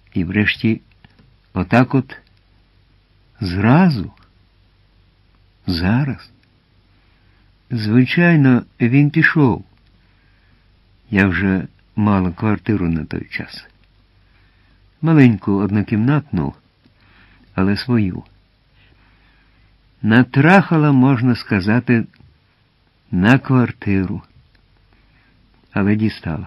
І врешті, отак от, зразу, зараз. Звичайно, він пішов. Я вже мала квартиру на той час. Маленьку однокімнатну, але свою. Натрахала, можна сказати, на квартиру. Але дістала.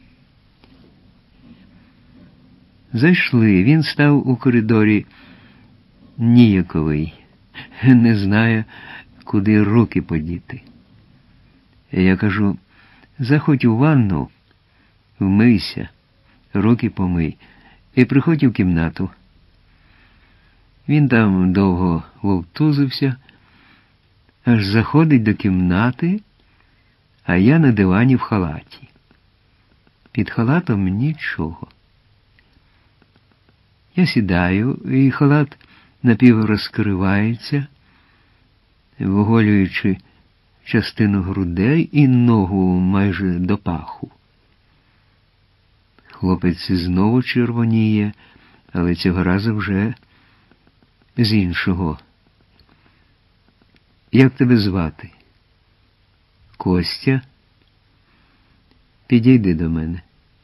Зайшли. Він став у коридорі ніяковий. Не знає, куди руки подіти. Я кажу, заходь у ванну, вмийся, руки помий, і приходь у кімнату. Він там довго вовтузився, аж заходить до кімнати, а я на дивані в халаті. Під халатом нічого. Я сідаю, і халат напіврозкривається, виголюючи частину грудей і ногу майже до паху. Хлопець знову червоніє, але цього разу вже з іншого. Як тебе звати? Костя? Підійди до мене.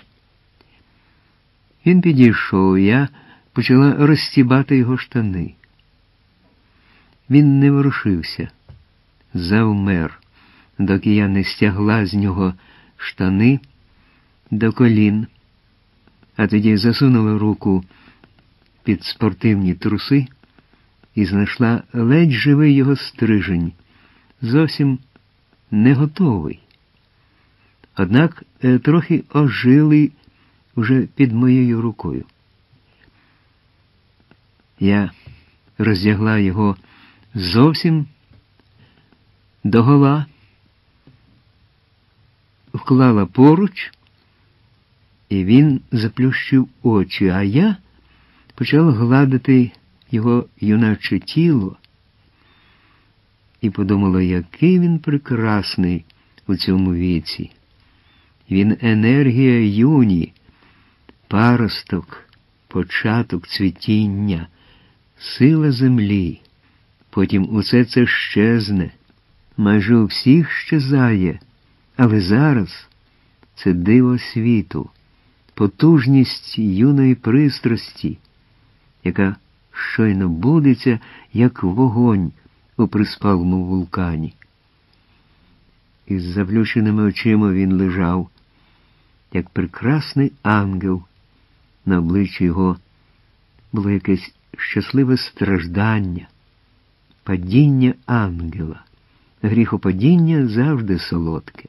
Він підійшов, я почала розстібати його штани. Він не ворушився, завмер, доки я не стягла з нього штани до колін, а тоді засунула руку під спортивні труси і знайшла ледь живий його стрижень, зовсім не готовий. Однак трохи ожилий уже під моєю рукою. Я роздягла його зовсім догола, вклала поруч, і він заплющив очі, а я почала гладити його юначе тіло і подумала, який він прекрасний у цьому віці. Він енергія юні, паросток, початок цвітіння, сила землі. Потім усе це щезне, майже у всіх щезає, але зараз це диво світу, потужність юної пристрасті, яка щойно будеться, як вогонь у приспалому вулкані. Із заплющеними очима він лежав, як прекрасний ангел. На обличчі його було якесь щасливе страждання, падіння ангела. Гріхопадіння завжди солодке.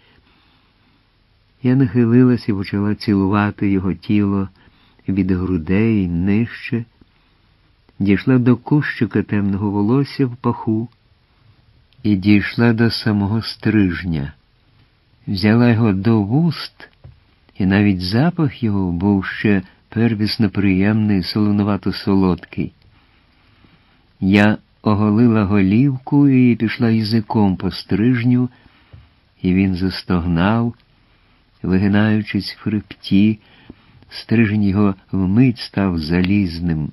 Я нахилилась і почала цілувати його тіло від грудей нижче, дійшла до кущика темного волосся в паху і дійшла до самого стрижня. Взяла його до вуст, і навіть запах його був ще первісно приємний, солонувато-солодкий. Я оголила голівку і пішла язиком по стрижню, і він застогнав, вигинаючись в хребті. Стрижень його вмить став залізним.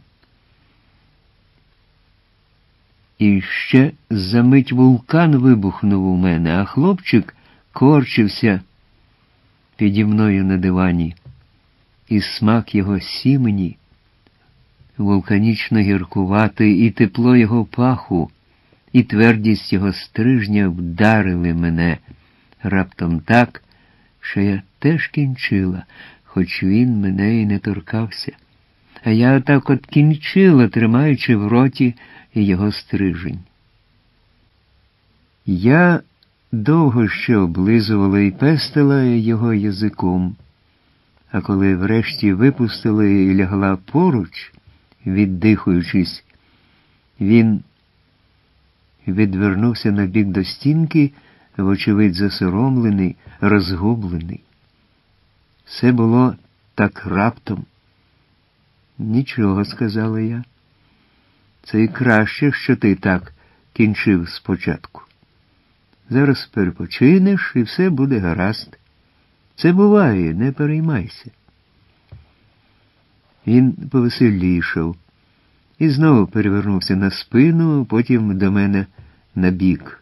І ще за мить вулкан вибухнув у мене, а хлопчик корчився піді мною на дивані, і смак його сімені, вулканічно гіркуватий, і тепло його паху, і твердість його стрижня вдарили мене раптом так, що я теж кінчила, хоч він мене і не торкався. А я так от кінчила, тримаючи в роті його стрижень. Я довго ще облизувала і пестила його язиком, а коли врешті випустила і лягла поруч, віддихуючись, він відвернувся на бік до стінки, вочевидь засоромлений, розгублений. Все було так раптом. «Нічого», – сказала я. «Це і краще, що ти так кінчив спочатку. Зараз перепочинеш, і все буде гаразд. Це буває, не переймайся». Він повеселішав і знову перевернувся на спину, потім до мене на бік.